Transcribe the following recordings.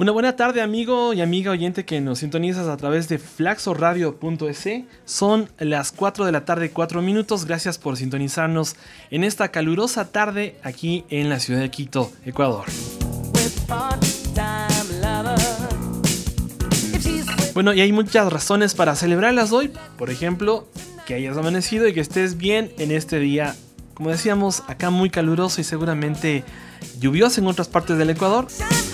Una buena tarde, amigo y amiga oyente que nos sintonizas a través de flaxoradio.es. Son las 4 de la tarde, 4 minutos. Gracias por sintonizarnos en esta calurosa tarde aquí en la ciudad de Quito, Ecuador. Bueno, y hay muchas razones para celebrarlas hoy. Por ejemplo, que hayas amanecido y que estés bien en este día. Como decíamos, acá muy caluroso y seguramente lluvioso en otras partes del Ecuador.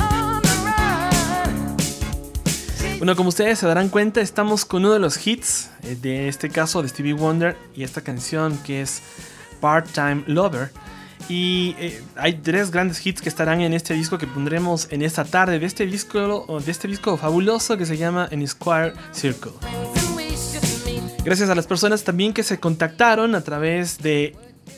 Bueno, como ustedes se darán cuenta, estamos con uno de los hits de este caso de Stevie Wonder y esta canción que es Part-Time Lover. Y hay 3 grandes hits que estarán en este disco que pondremos en esta tarde de este disco fabuloso que se llama In Square Circle. Gracias a las personas también que se contactaron a través de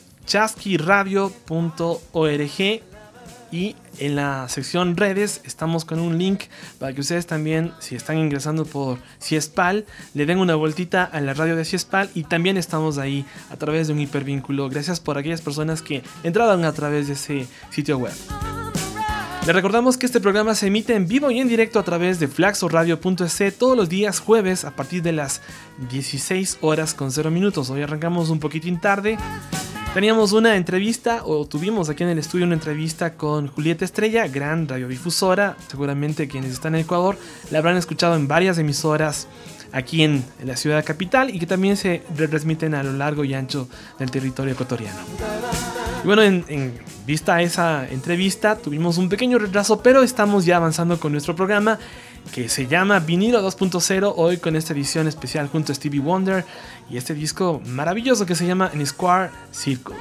chasquiradio.org. Y en la sección redes estamos con un link para que ustedes también, si están ingresando por Ciespal, le den una vueltita a la radio de Ciespal. Y también estamos ahí a través de un hipervínculo. Gracias por aquellas personas que entraron a través de ese sitio web. Les recordamos que este programa se emite en vivo y en directo a través de flaxoradio.es todos los días jueves a partir de las 16 horas con 0 minutos. Hoy arrancamos un poquitín tarde. Teníamos una entrevista, o tuvimos aquí en el estudio una entrevista con Julieta Estrella, gran radiodifusora. Seguramente quienes están en Ecuador la habrán escuchado en varias emisoras aquí en la ciudad capital y que también se retransmiten a lo largo y ancho del territorio ecuatoriano. Y bueno, en vista a esa entrevista tuvimos un pequeño retraso, pero estamos ya avanzando con nuestro programa que se llama Vinilo 2.0, hoy con esta edición especial junto a Stevie Wonder y este disco maravilloso que se llama In Square Circle.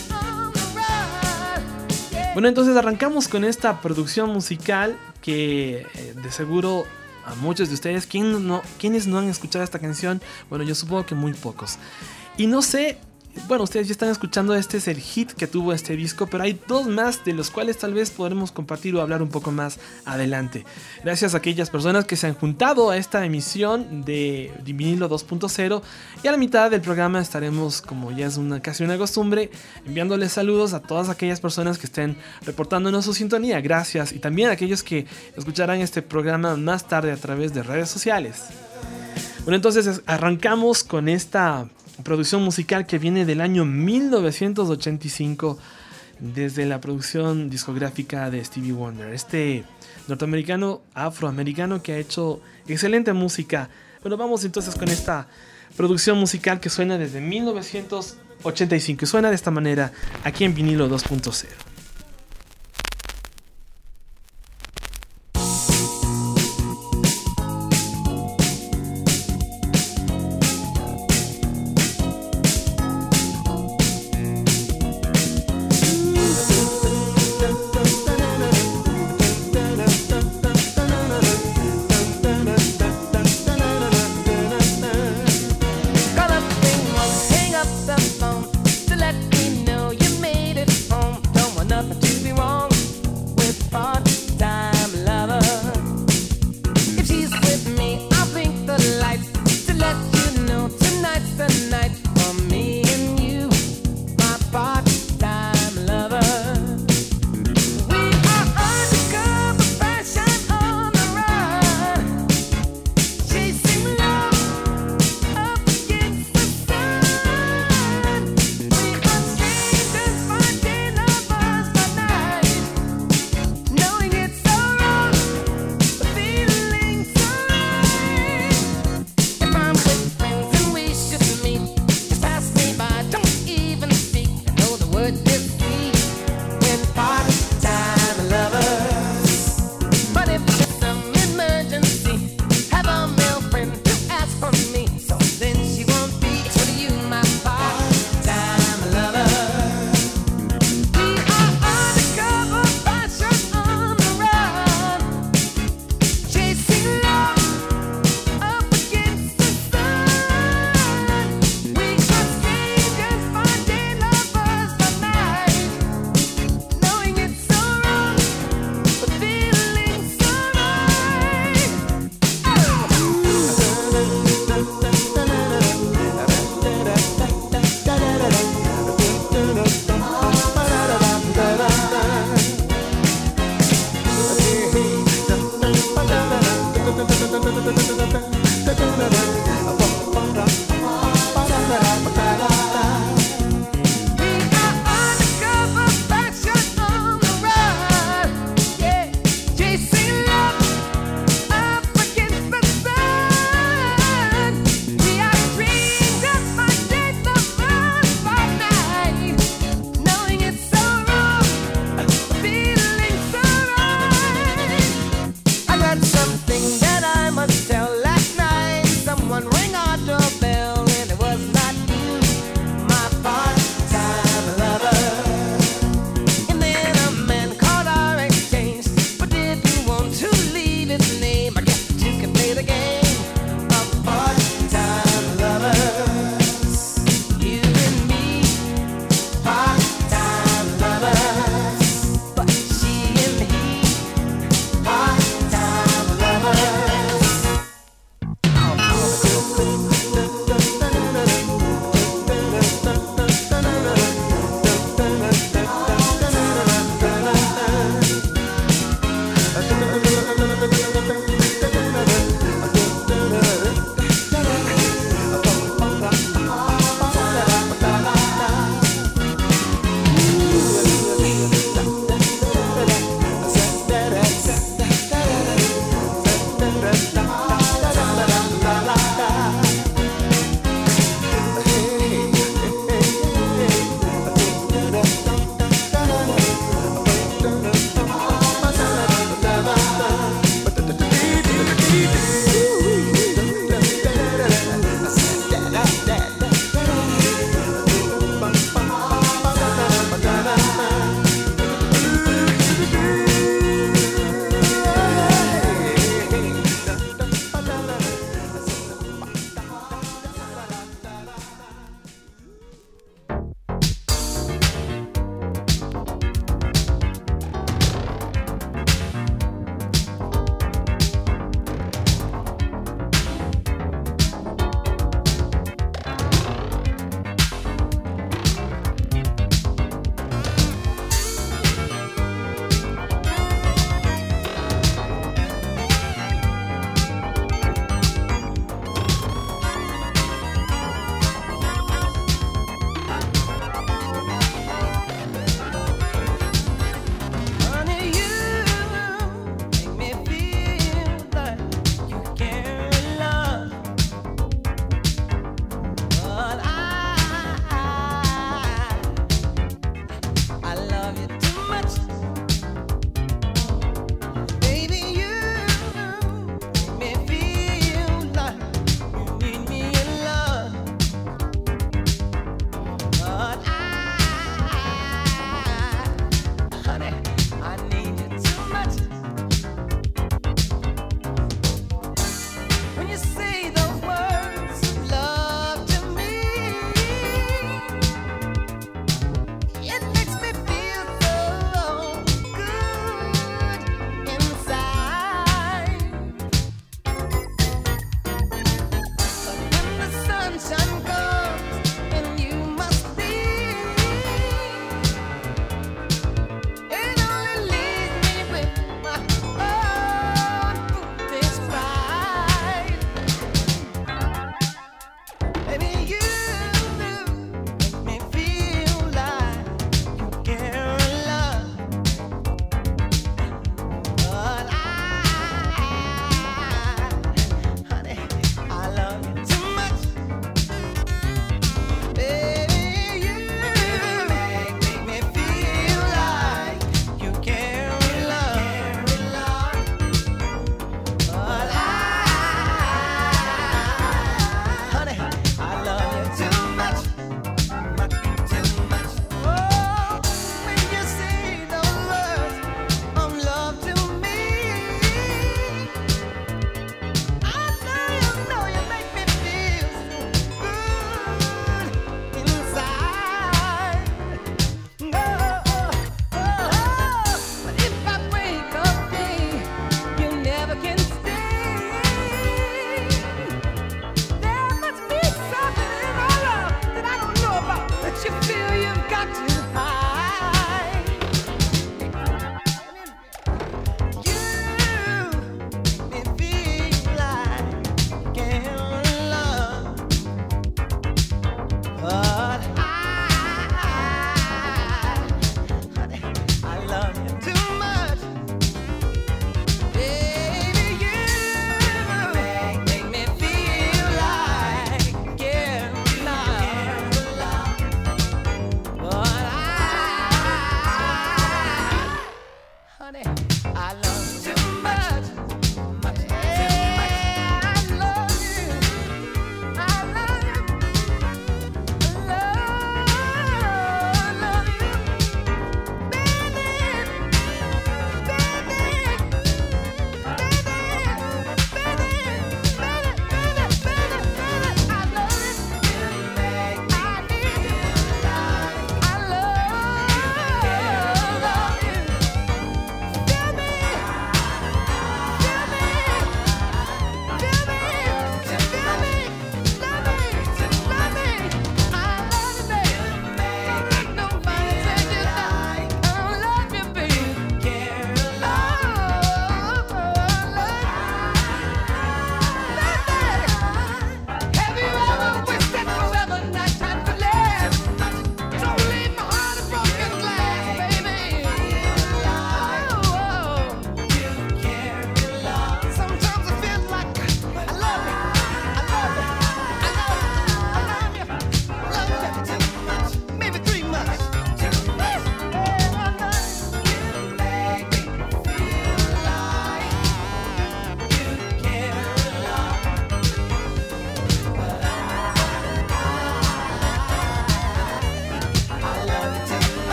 Bueno, entonces arrancamos con esta producción musical que de seguro a muchos de ustedes, ¿quiénes no han escuchado esta canción? Bueno, yo supongo que muy pocos. Y no sé, bueno, ustedes ya están escuchando, este es el hit que tuvo este disco, pero hay 2 más de los cuales tal vez podremos compartir o hablar un poco más adelante. Gracias a aquellas personas que se han juntado a esta emisión de Vinilo 2.0 y a la mitad del programa estaremos, como ya es casi una costumbre, enviándoles saludos a todas aquellas personas que estén reportándonos su sintonía. Gracias, y también a aquellos que escucharán este programa más tarde a través de redes sociales. Bueno, entonces arrancamos con esta producción musical que viene del año 1985 desde la producción discográfica de Stevie Wonder, este norteamericano, afroamericano que ha hecho excelente música. Bueno, vamos entonces con esta producción musical que suena desde 1985 y suena de esta manera aquí en Vinilo 2.0. Hang up the phone to let me know you made it home. Don't want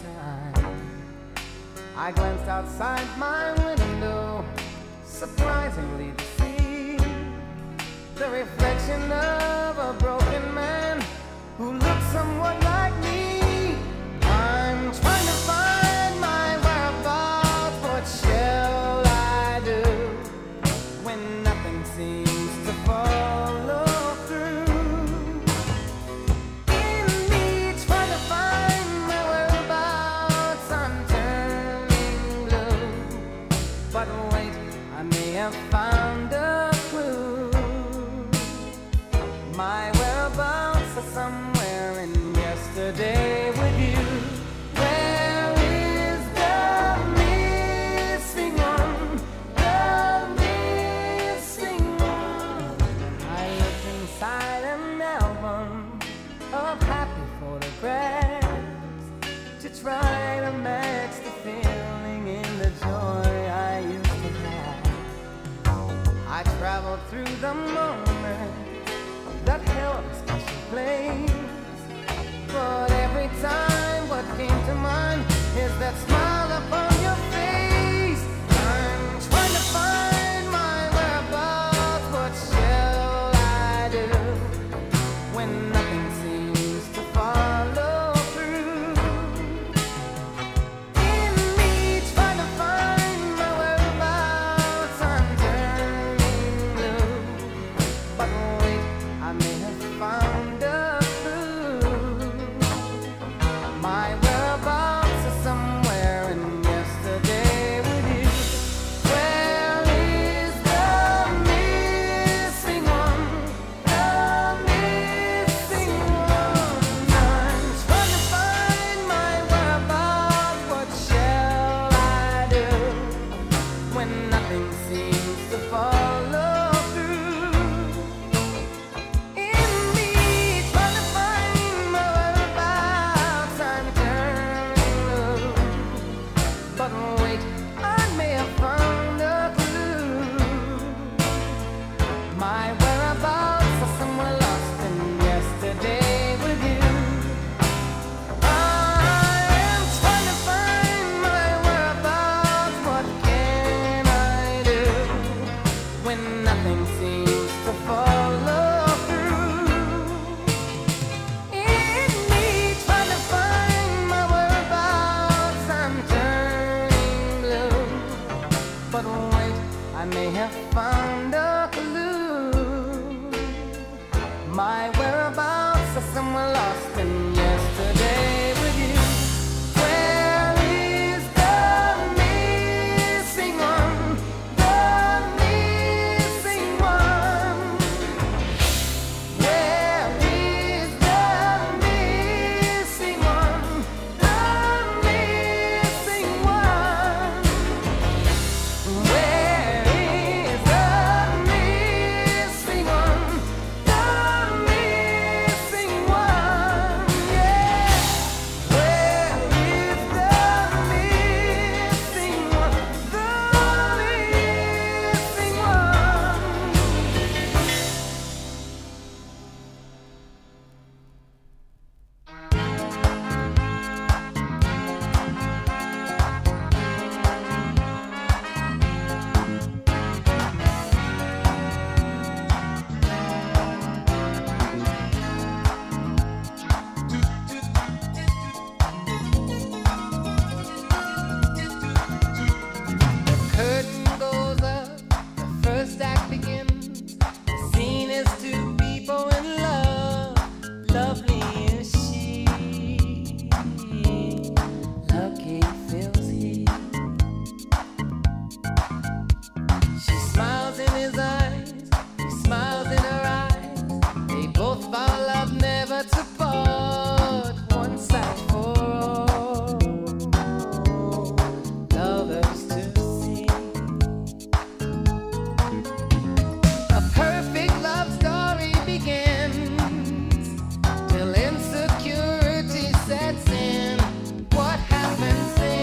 time. I glanced outside my window, surprisingly to see the reflection of a broken man who looks somewhat like me. I'm trying to find my whereabouts. What shall I do when nothing seems to follow through? In me trying to find my whereabouts, I'm turning blue. But wait, I may have found a clue. My whereabouts are somewhere in yesterday with you. Where is the missing one? The missing one. I looked inside an album of happy photographs to try to match the feeling in the joy I used to have. I traveled through the moments that held a special place, but every time what came to mind is that smile upon your face. I'm trying to find my whereabouts. What shall I do when nothing seems to follow through? In me trying to find my whereabouts, I'm turning blue. But wait, I may have found a clue. My whereabouts are somewhere in yesterday with you. Where is the missing one? The missing one. I'm trying to find my whereabouts. What shall I do when nothing seems to follow through? In me trying to find my whereabouts, I'm turning blue. But wait, I may have found a clue. My whereabouts are somewhere lost in yesterday with you. I am trying to find my whereabouts. What can I do when nothing seems to follow through? In me trying to find my whereabouts, I'm turning blue. But wait, I may have found a clue. My whereabouts are somewhere lost in yesterday with you. Where is the missing one? The missing one. Where is the missing one? The missing one. Where is the missing one? The missing one. Yeah. Where is the missing one? The missing one. Curtain goes up, the first act begins. The scene is two people in love. Lovely is she, lucky feels he. She smiles in his eyes, he smiles in her eyes. They both vow love never to part. One sight for all, lovers to see. A perfect love story begins till insecurity sets in. What happens then?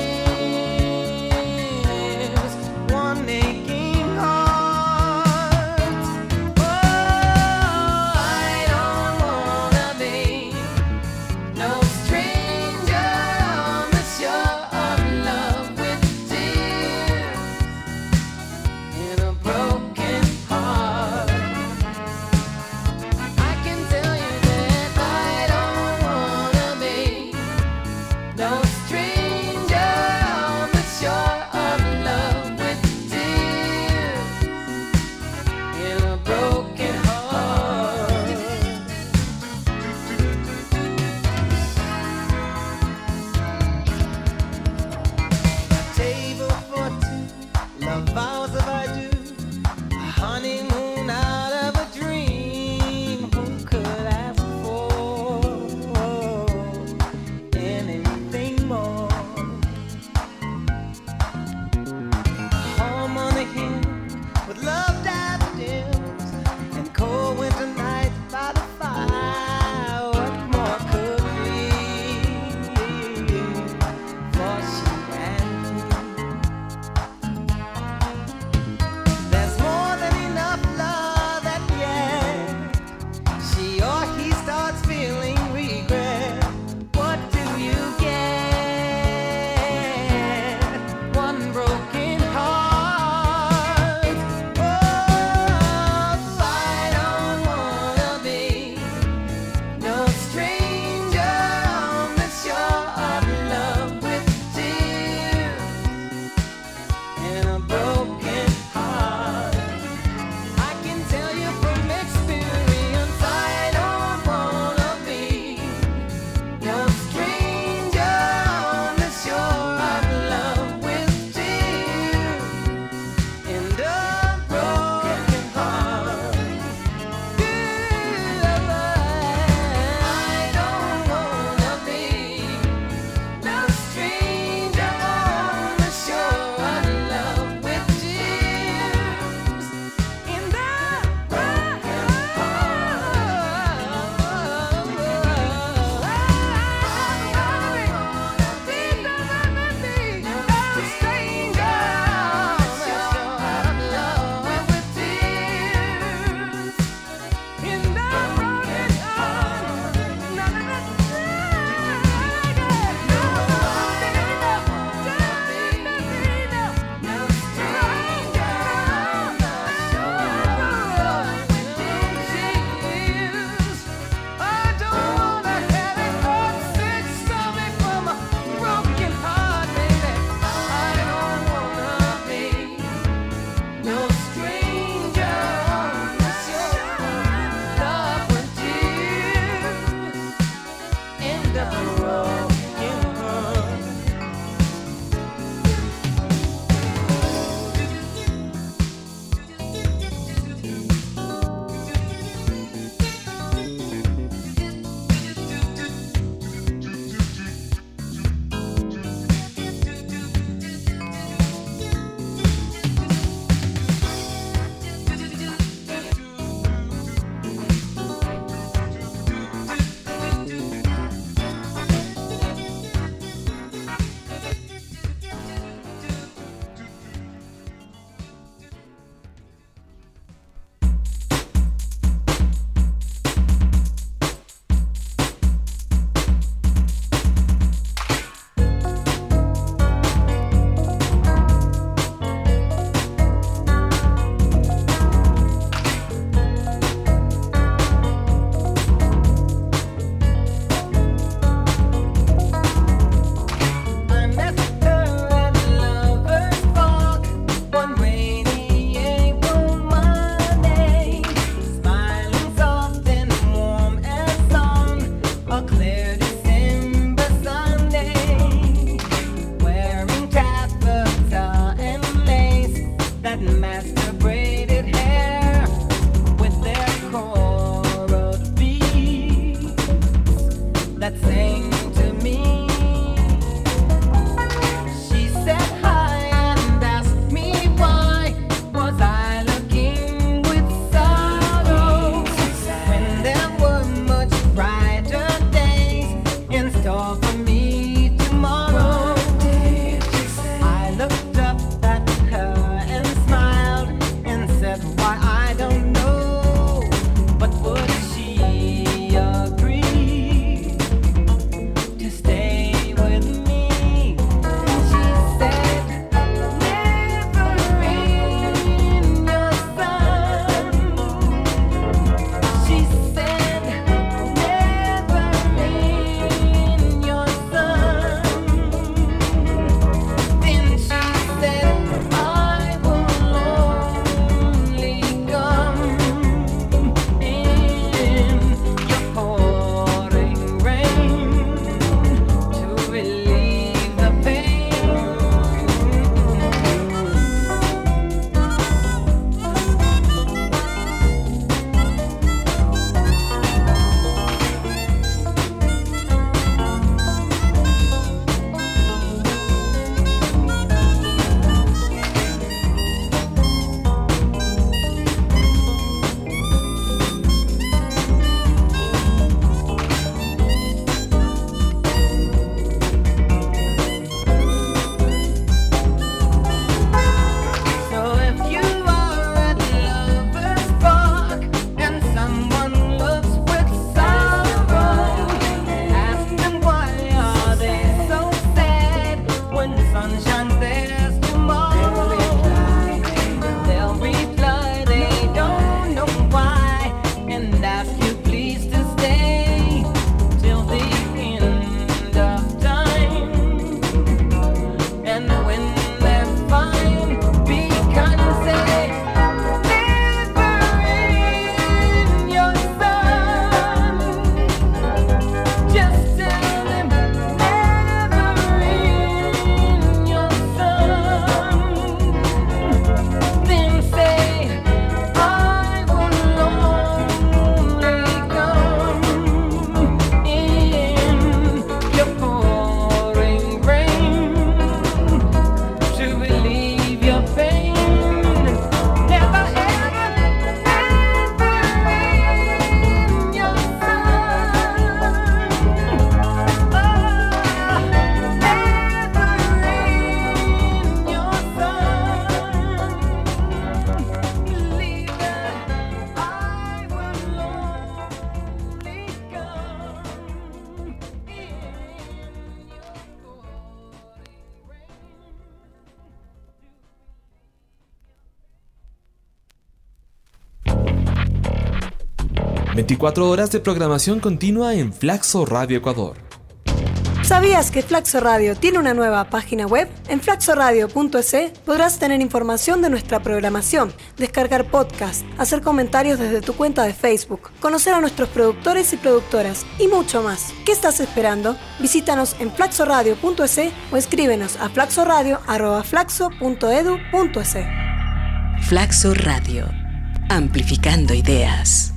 24 horas de programación continua en Flaxo Radio Ecuador. ¿Sabías que Flaxo Radio tiene una nueva página web? En flaxoradio.es podrás tener información de nuestra programación, descargar podcast, hacer comentarios desde tu cuenta de Facebook, conocer a nuestros productores y productoras y mucho más. ¿Qué estás esperando? Visítanos en flaxoradio.es o escríbenos a flaxoradio@flaxo.edu.es. Flaxo Radio, amplificando ideas.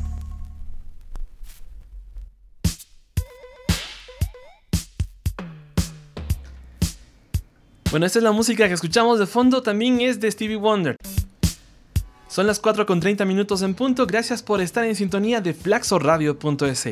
Bueno, esta es la música que escuchamos de fondo, también es de Stevie Wonder. Son las 4:30 en punto, gracias por estar en sintonía de flaxoradio.es.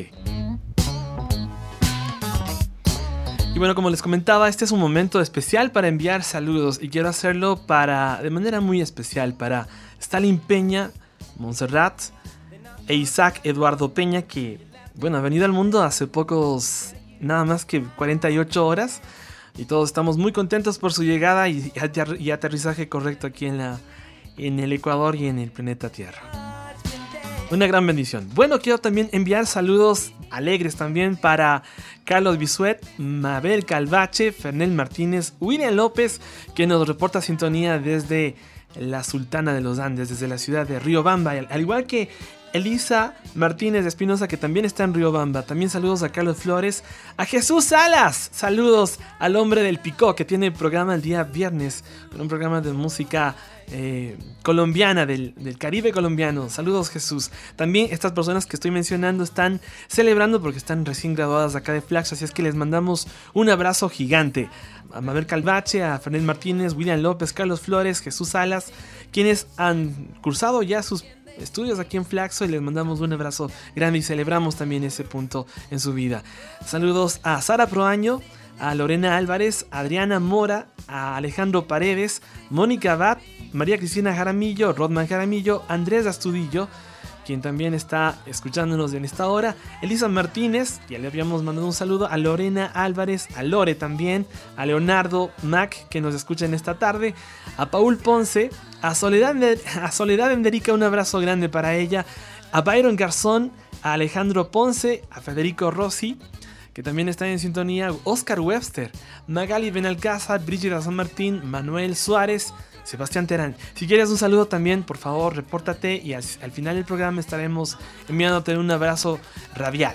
Y bueno, como les comentaba, este es un momento especial para enviar saludos y quiero hacerlo de manera muy especial para Stalin Peña, Montserrat e Isaac Eduardo Peña, que bueno, ha venido al mundo hace nada más que 48 horas. Y todos estamos muy contentos por su llegada y aterrizaje correcto aquí en el Ecuador y en el planeta Tierra. Una gran bendición. Bueno, quiero también enviar saludos alegres también para Carlos Bisuet, Mabel Calvache, Fernel Martínez, William López, que nos reporta sintonía desde la Sultana de los Andes, desde la ciudad de Riobamba, al igual que Elisa Martínez de Espinosa, que también está en Riobamba. También saludos a Carlos Flores, a Jesús Salas, saludos al hombre del Picó, que tiene programa el día viernes, con un programa de música colombiana, del Caribe colombiano. Saludos, Jesús. También estas personas que estoy mencionando están celebrando porque están recién graduadas acá de Flaxo, así es que les mandamos un abrazo gigante a Mabel Calvache, a Fernel Martínez, William López, Carlos Flores, Jesús Salas, quienes han cursado ya sus estudios aquí en Flaxo, y les mandamos un abrazo grande y celebramos también ese punto en su vida. Saludos a Sara Proaño, a Lorena Álvarez, a Adriana Mora, a Alejandro Paredes, Mónica Abad, María Cristina Jaramillo, Rodman Jaramillo, Andrés Astudillo, quien también está escuchándonos en esta hora, Elisa Martínez, ya le habíamos mandado un saludo, a Lorena Álvarez, a Lore también, a Leonardo Mac, que nos escucha en esta tarde, a Paul Ponce, a Soledad Enderica, un abrazo grande para ella, a Byron Garzón, a Alejandro Ponce, a Federico Rossi, que también está en sintonía, Oscar Webster, Magali Benalcázar, Brígida San Martín, Manuel Suárez, Sebastián Terán. Si quieres un saludo también, por favor, repórtate y al final del programa estaremos enviándote un abrazo radial.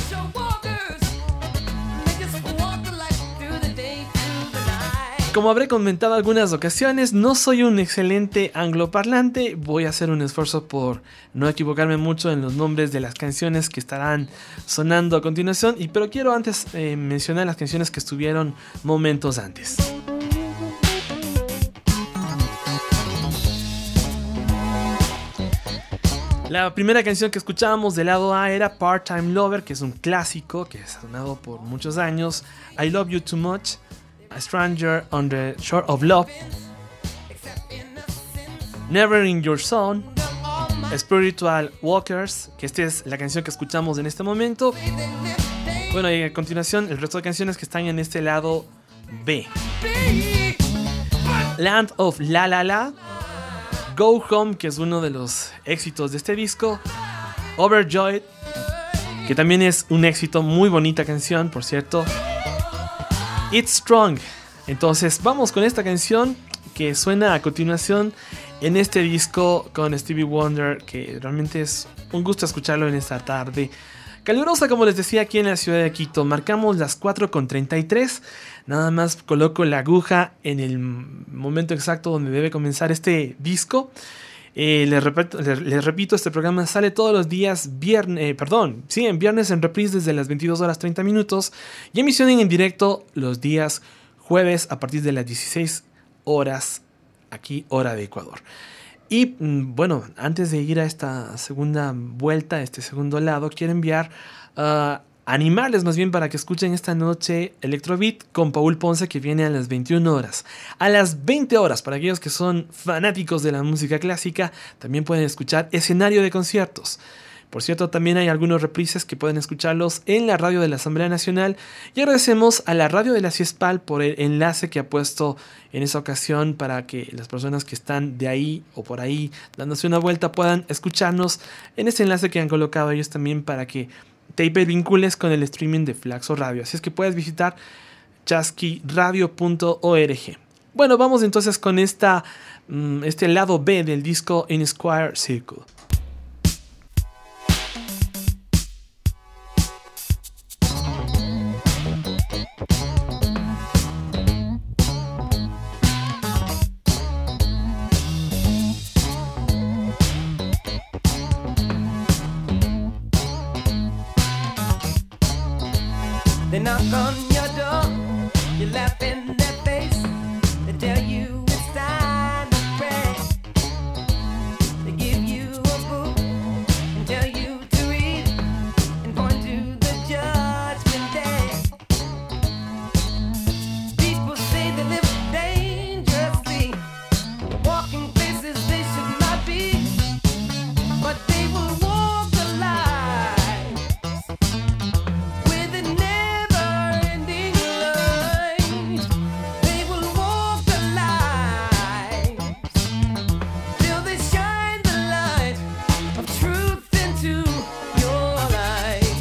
Como habré comentado algunas ocasiones, no soy un excelente angloparlante. Voy a hacer un esfuerzo por no equivocarme mucho en los nombres de las canciones que estarán sonando a continuación. Pero quiero antes mencionar las canciones que estuvieron momentos antes. La primera canción que escuchábamos del lado A era Part-Time Lover, que es un clásico que ha sonado por muchos años. I Love You Too Much, A Stranger on the Shore of Love, Never in Your Zone, Spiritual Walkers, que esta es la canción que escuchamos en este momento. Bueno, y a continuación el resto de canciones que están en este lado B. Land of La La La, Go Home, que es uno de los éxitos de este disco, Overjoyed, que también es un éxito, muy bonita canción, por cierto, It's Strong. Entonces vamos con esta canción que suena a continuación en este disco con Stevie Wonder, que realmente es un gusto escucharlo en esta tarde calurosa, como les decía, aquí en la ciudad de Quito. Marcamos las 4:33. Nada más coloco la aguja en el momento exacto donde debe comenzar este disco. Les repito, este programa sale todos los días en viernes en reprise desde las 22:30 y emisión en directo los días jueves a partir de las 16 horas aquí, hora de Ecuador. Y bueno, antes de ir a esta segunda vuelta, a este segundo lado, quiero animarles más bien para que escuchen esta noche Electrobeat con Paul Ponce, que viene a las 21 horas. A las 20 horas, para aquellos que son fanáticos de la música clásica, también pueden escuchar Escenario de Conciertos. Por cierto, también hay algunos reprises que pueden escucharlos en la radio de la Asamblea Nacional. Y agradecemos a la radio de la CIESPAL por el enlace que ha puesto en esa ocasión para que las personas que están de ahí o por ahí dándose una vuelta puedan escucharnos en ese enlace que han colocado ellos también para que te vincules con el streaming de Flaxo Radio. Así es que puedes visitar chasquiradio.org. Bueno, vamos entonces con este lado B del disco In Square Circle. They knock on your door, you laugh in their face, they tell you it's time to pray. They give you a book and tell you to read and point to the judgment day. People say they live dangerously, walking places they should not be, but they will walk the line with a never-ending line. They will walk the line till they shine the light of truth into your life.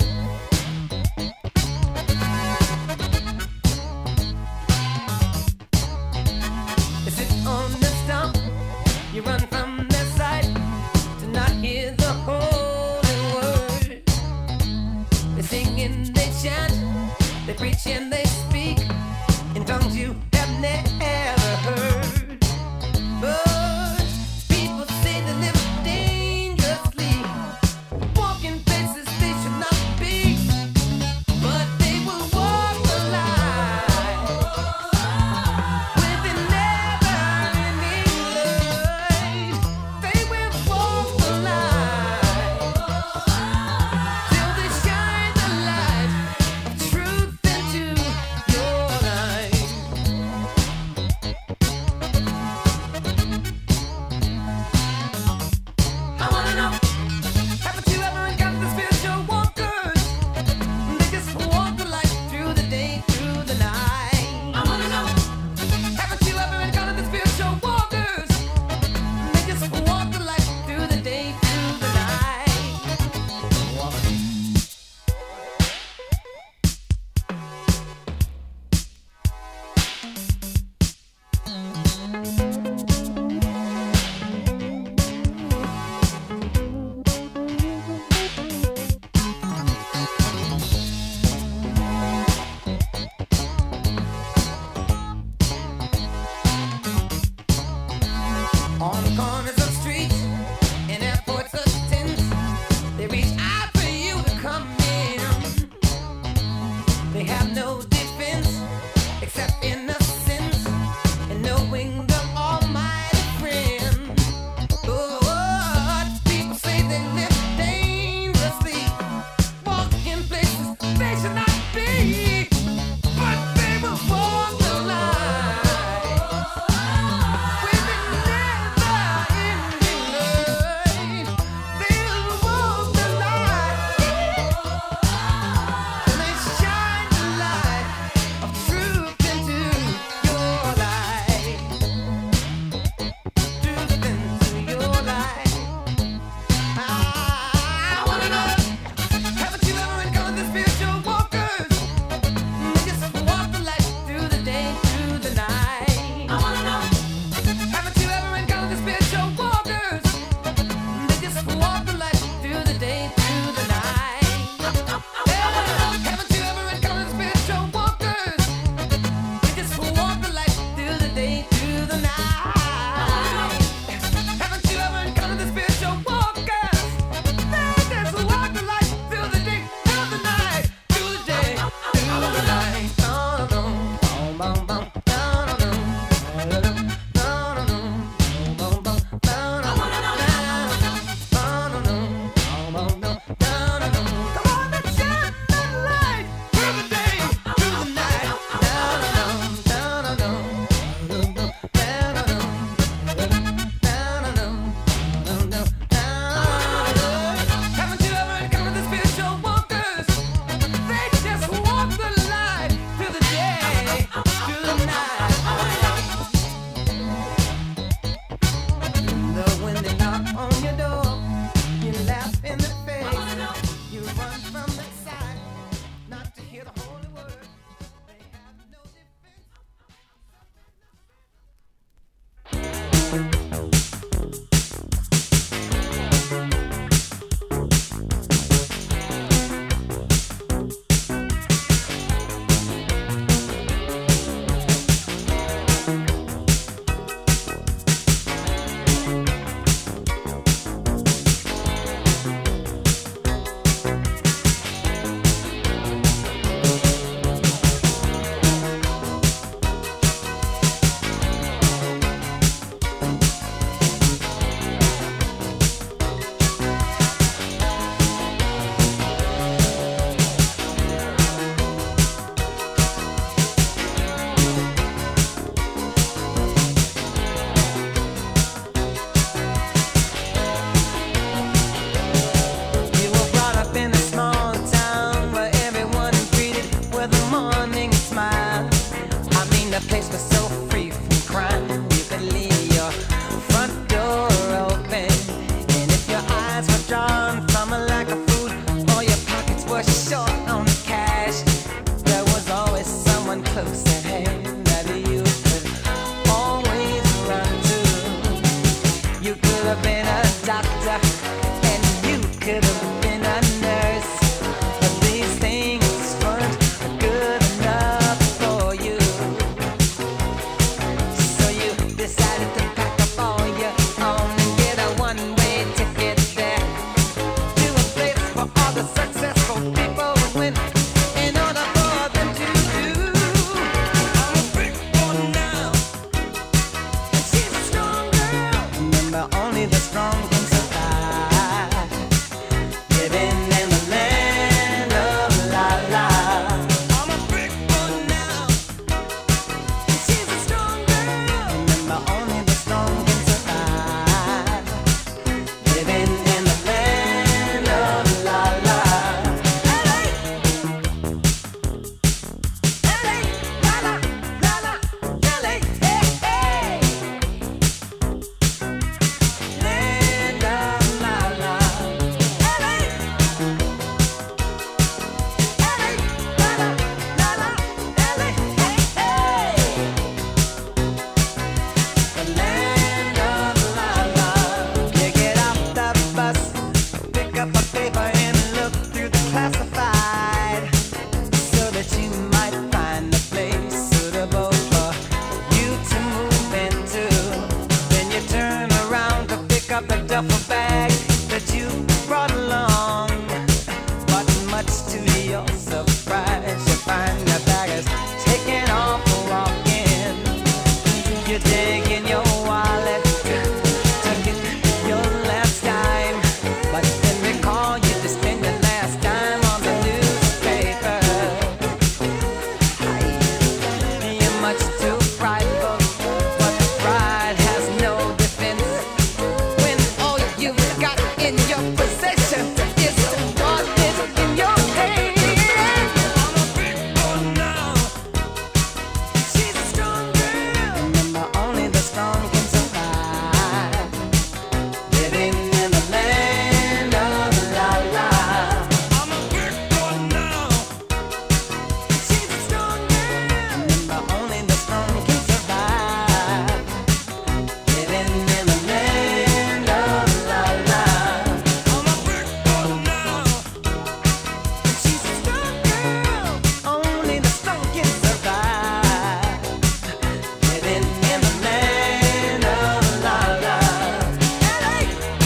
They sit on the stump, you run from their sight to not hear the holy word. They sing and they chant, they preach and they speak in tongues you have never heard. But people say they live dangerously, walking places they should not be, but they will walk the line with a never-ending light. They will walk the line till they shine the light of truth into you dig in your wallet to get your last dime, but then recall you just spent your last time on the newspaper. You're much too prideful, but pride has no defense when all you've got in your possession is what is in your hand. She's a strong girl. Remember, only the strong can survive. Living in the land of la la. I'm a big boy now. She's a strong girl. Remember, only the strong can survive. Living in the land of la la. I'm a big boy now. She's a strong girl. Only the strong can survive. Living in the land of la la. LA,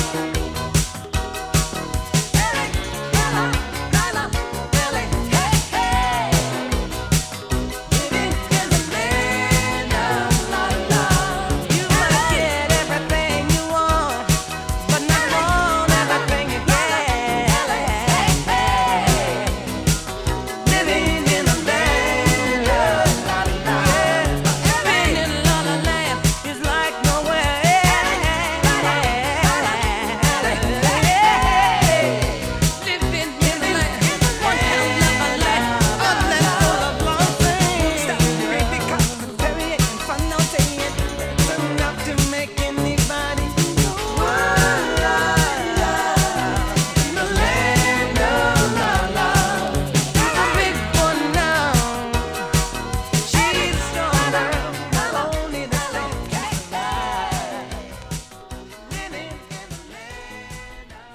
LA, hey, hey. Living in the land of la la. You might get everything you want, but not want everything you get. Living in the land of la la. Living in la la land is like nowhere. Living in the land, one hell of a land, a land full of long things. Stop great because it's very fun now saying it's enough to make anybody go la la. The land of la la. I'm a big one now. She's a strong girl. Only the strong can survive. Living in the land of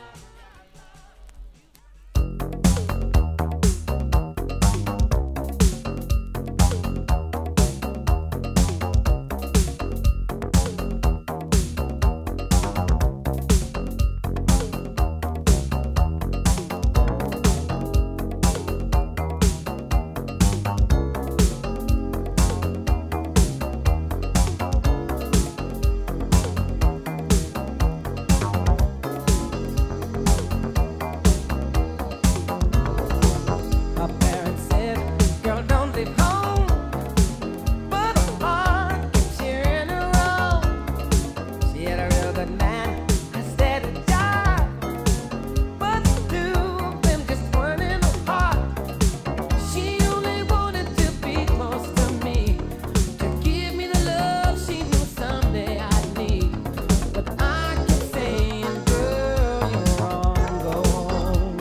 My parents said, girl, don't leave home. But her heart kept cheering her on. She had a real good man, a steady job. But the two of them just weren't in her heart. She only wanted to be close to me, to give me the love she knew someday I'd need. But I kept saying, girl, you're wrong, go home.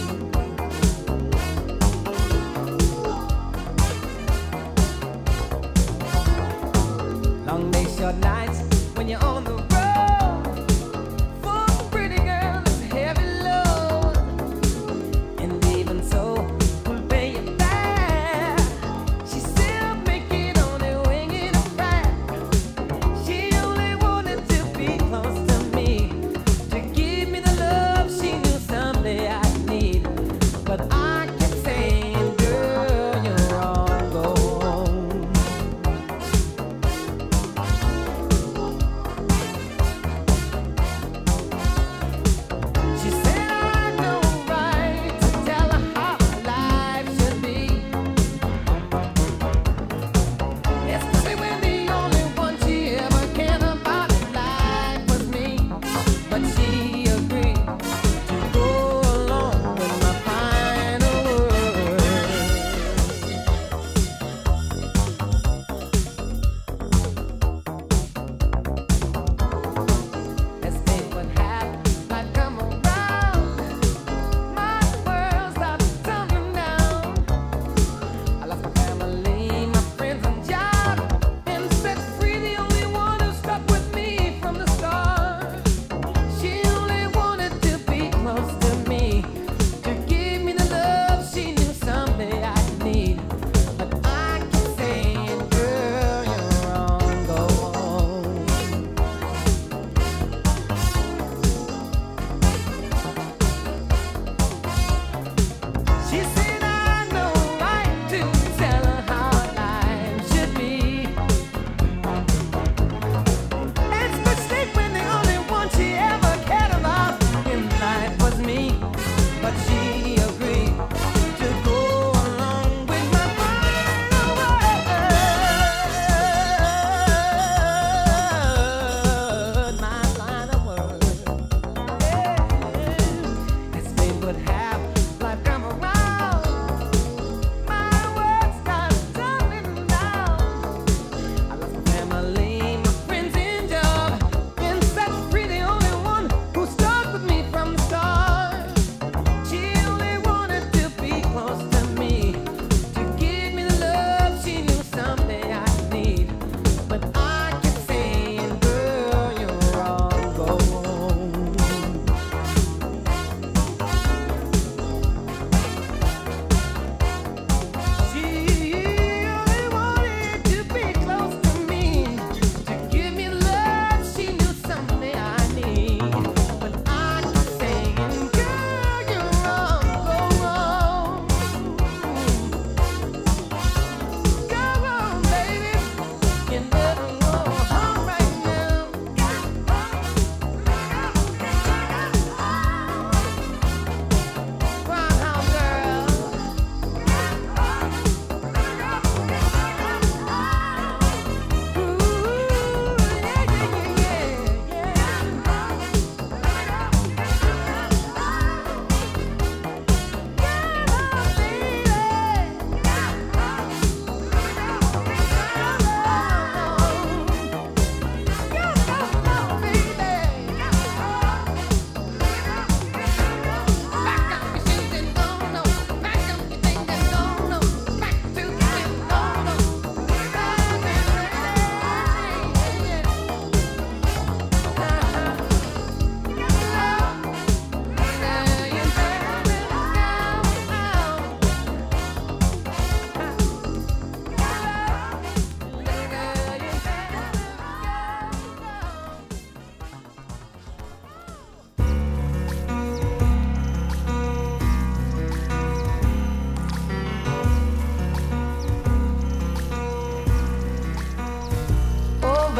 Long days, short nights, when you're on the road. For a pretty girl, it's a heavy load. And even so, we'll pay you back. She still make it on her wing and a back. She only wanted to be close to me, to give me the love she knew someday I'd need. But I kept saying, girl, you're wrong, go home.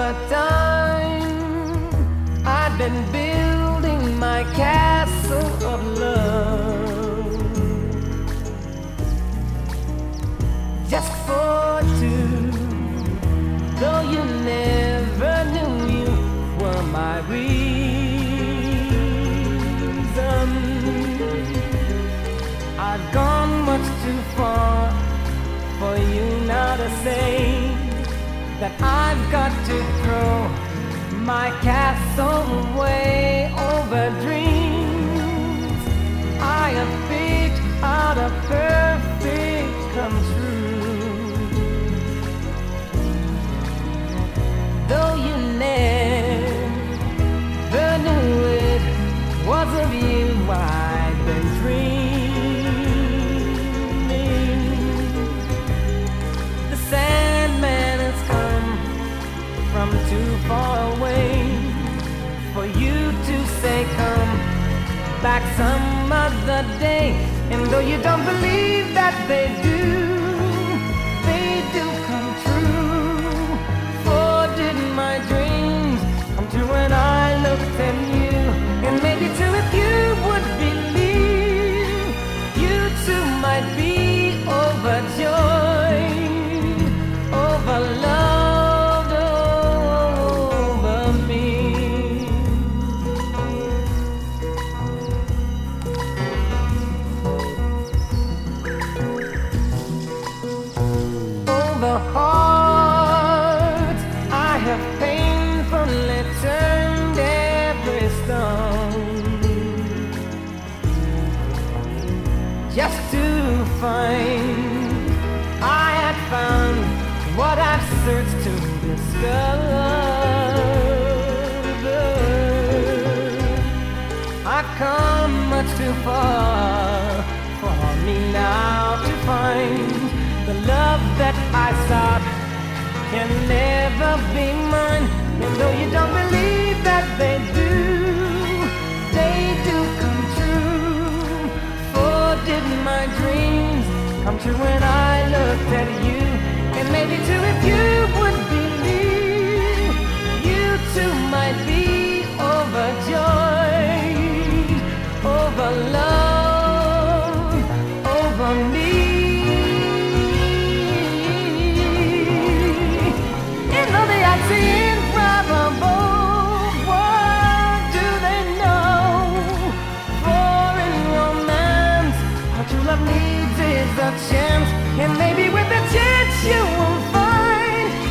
summertime, I've been building my castle of love just for two. Though you never knew you were my reason, I've gone much too far for you now to say that I've got to throw my castle away over dreams I have picked out a perfect come true. Though you never knew it was of you I've been dreaming. The Sandman has come from too far away for you to say come back some other day. And though you don't believe that they do come true. For did my dreams come true when I looked at you? And maybe too if you would believe, you too might be overjoyed, overloved over me. Over heart I have painfully turned every stone just to find I had found what I've searched to discover. I've come much too far for me now to find the love that I sought can never be mine. And though you don't believe that they do come true. For did my dreams come true when I looked at you? And maybe too if you would believe, you too might be overjoyed, overloved, over me. In the unseen probable, what do they know? For in romance, what true love needs is a chance. And maybe with a chance you will find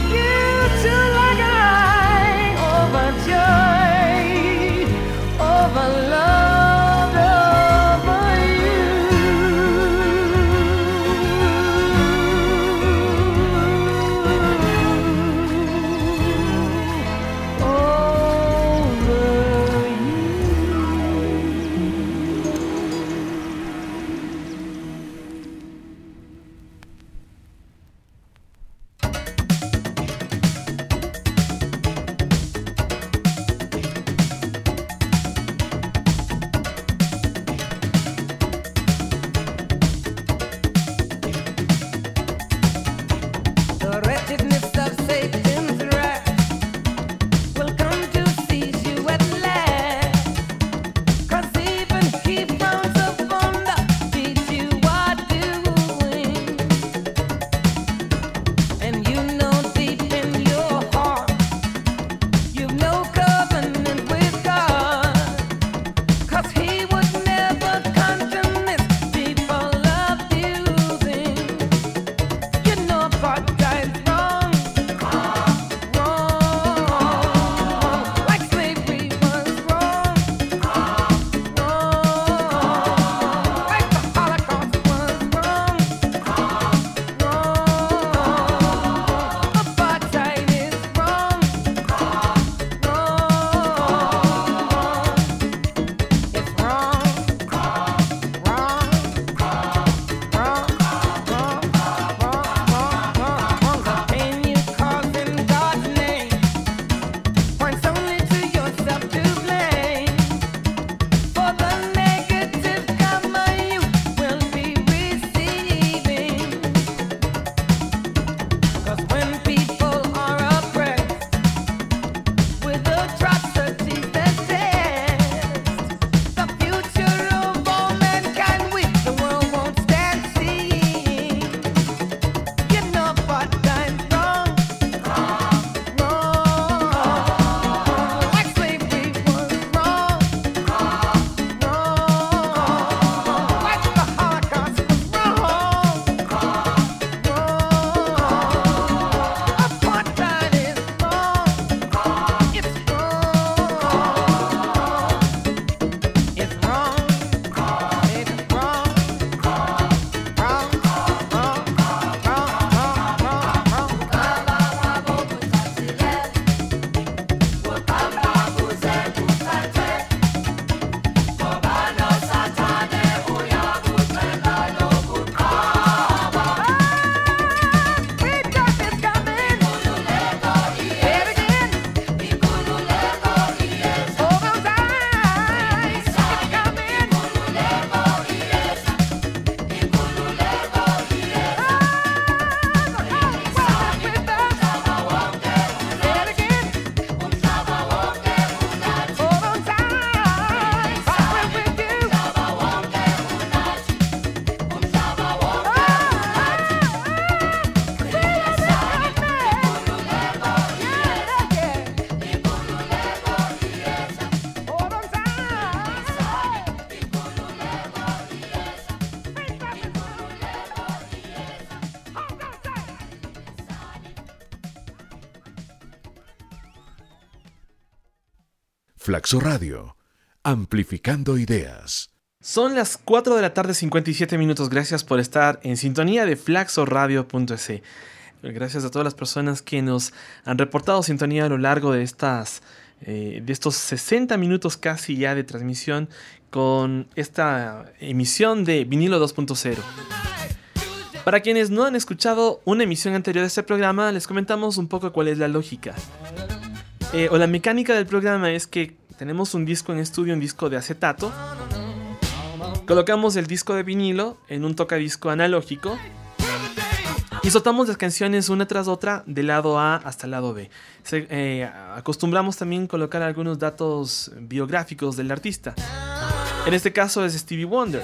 Flaxo Radio, amplificando ideas. Son las 4 de la tarde, 57 minutos. Gracias por estar en sintonía de flaxoradio.es. Gracias a todas las personas que nos han reportado sintonía a lo largo de estos 60 minutos casi ya de transmisión con esta emisión de Vinilo 2.0. Para quienes no han escuchado una emisión anterior de este programa, les comentamos un poco cuál es la lógica. O la mecánica del programa es que tenemos un disco en estudio, un disco de acetato. Colocamos el disco de vinilo en un tocadisco analógico y soltamos las canciones una tras otra del lado A hasta el lado B. Acostumbramos también colocar algunos datos biográficos del artista. En este caso es Stevie Wonder.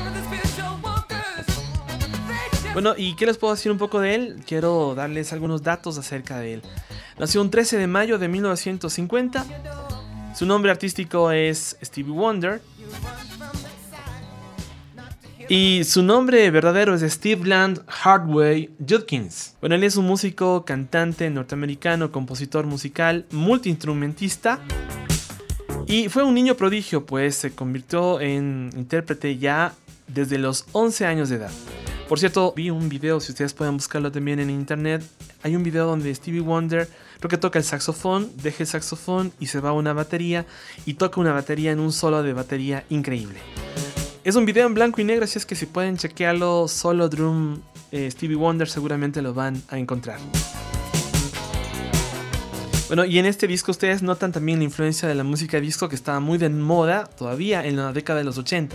Bueno, ¿y qué les puedo decir un poco de él? Quiero darles algunos datos acerca de él. Nació un 13 de mayo de 1950. Su nombre artístico es Stevie Wonder. Y su nombre verdadero es Steve Land Hardway Judkins. Bueno, él es un músico, cantante norteamericano, compositor musical, multiinstrumentista. Y fue un niño prodigio, pues se convirtió en intérprete ya desde los 11 años de edad. Por cierto, vi un video, si ustedes pueden buscarlo también en internet. Hay un video donde Stevie Wonder creo que toca el saxofón, deja el saxofón y se va a una batería. Y toca una batería en un solo de batería increíble. Es un video en blanco y negro, así es que si pueden chequearlo, solo drum Stevie Wonder, seguramente lo van a encontrar. Bueno, y en este disco ustedes notan también la influencia de la música disco que estaba muy de moda todavía en la década de los 80s.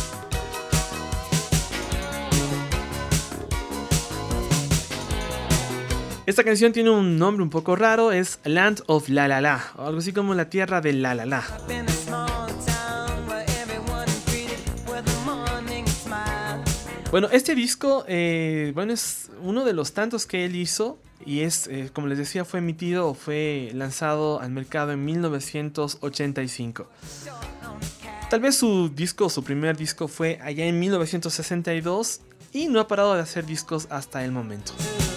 Esta canción tiene un nombre un poco raro, es Land of La La La, o algo así como la tierra de La La La. Bueno, este disco es uno de los tantos que él hizo y es, como les decía, fue lanzado al mercado en 1985. Tal vez su primer disco fue allá en 1962 y no ha parado de hacer discos hasta el momento.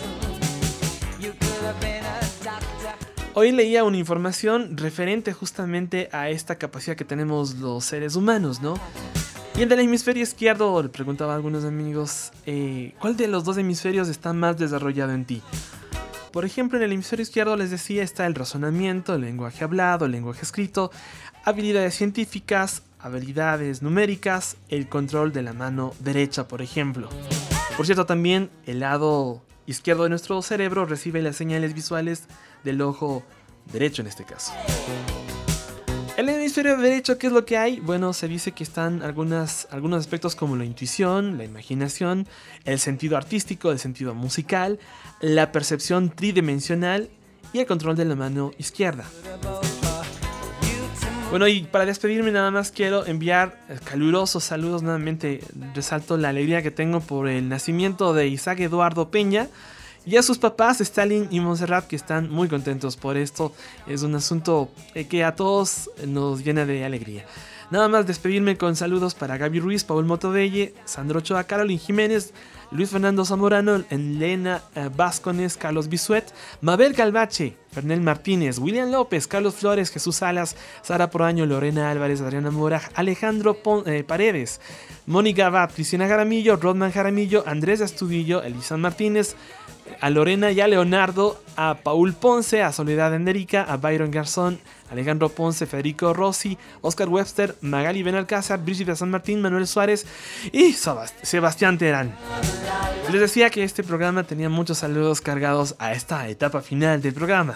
Hoy leía una información referente justamente a esta capacidad que tenemos los seres humanos, ¿no? Y el del hemisferio izquierdo, le preguntaba a algunos amigos, ¿cuál de los dos hemisferios está más desarrollado en ti? Por ejemplo, en el hemisferio izquierdo les decía está el razonamiento, el lenguaje hablado, el lenguaje escrito, habilidades científicas, habilidades numéricas, el control de la mano derecha, por ejemplo. Por cierto, también el lado izquierdo de nuestro cerebro recibe las señales visuales del ojo derecho en este caso. En el hemisferio derecho, ¿qué es lo que hay? Bueno, se dice que están algunos aspectos como la intuición, la imaginación, el sentido artístico, el sentido musical, la percepción tridimensional y el control de la mano izquierda. Bueno, y para despedirme nada más quiero enviar calurosos saludos. Nuevamente resalto la alegría que tengo por el nacimiento de Isaac Eduardo Peña y a sus papás Stalin y Montserrat, que están muy contentos por esto. Es un asunto que a todos nos llena de alegría. Nada más despedirme con saludos para Gaby Ruiz, Paul Motodelle, Sandro Ochoa, Carolyn Jiménez, Luis Fernando Zamorano, Elena Vázquez, Carlos Bisuet, Mabel Calvache, Fernel Martínez, William López, Carlos Flores, Jesús Salas, Sara Proaño, Lorena Álvarez, Adriana Mora, Alejandro Paredes, Mónica Abad, Cristina Jaramillo, Rodman Jaramillo, Andrés Astudillo, Elisa Martínez, a Lorena y a Leonardo, a Paul Ponce, a Soledad Enderica, a Byron Garzón, Alejandro Ponce, Federico Rossi, Oscar Webster, Magali Benalcázar, Brígida San Martín, Manuel Suárez y Sebastián Terán. Les decía que este programa tenía muchos saludos cargados a esta etapa final del programa.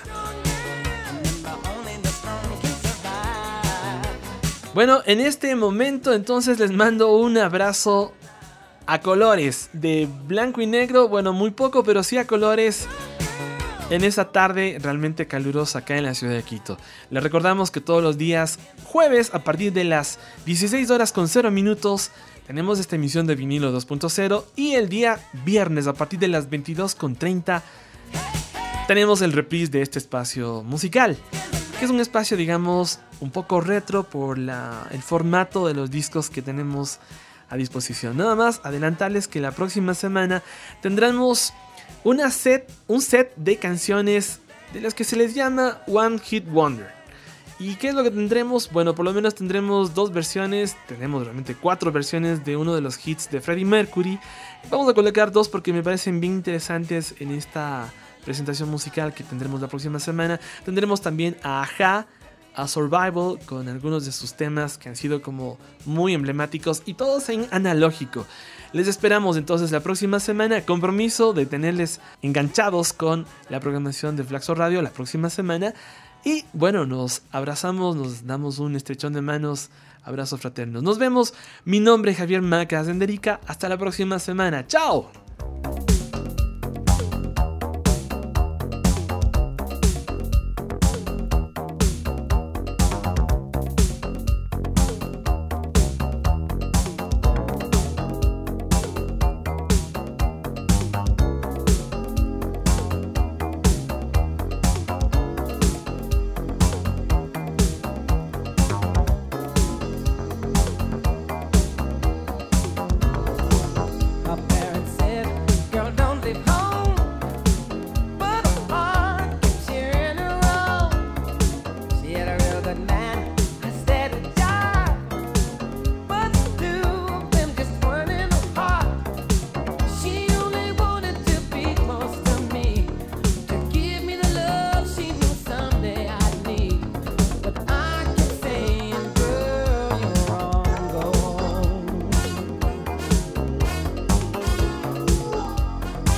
Bueno, en este momento entonces les mando un abrazo a colores, de blanco y negro, bueno, muy poco, pero sí a colores, en esa tarde realmente calurosa acá en la ciudad de Quito. Les recordamos que todos los días jueves a partir de las 16:00 tenemos esta emisión de Vinilo 2.0 y el día viernes a partir de las 22:30 tenemos el reprise de este espacio musical, que es un espacio, digamos, un poco retro por el formato de los discos que tenemos a disposición. Nada más adelantarles que la próxima semana tendremos un set de canciones de las que se les llama One Hit Wonder. ¿Y qué es lo que tendremos? Bueno, por lo menos tendremos 2 versiones, tenemos realmente 4 versiones de uno de los hits de Freddie Mercury. Vamos a colocar 2 porque me parecen bien interesantes en esta presentación musical que tendremos la próxima semana. Tendremos también a A-ha, a Survival, con algunos de sus temas que han sido como muy emblemáticos y todos en analógico. Les esperamos entonces la próxima semana. Compromiso de tenerles enganchados con la programación de Flaxo Radio la próxima semana. Y bueno, nos abrazamos, nos damos un estrechón de manos, abrazos fraternos. Nos vemos. Mi nombre es Javier Macas Enderica. Hasta la próxima semana. ¡Chao!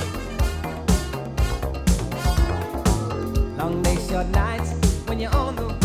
Long days, short nights, when you're on the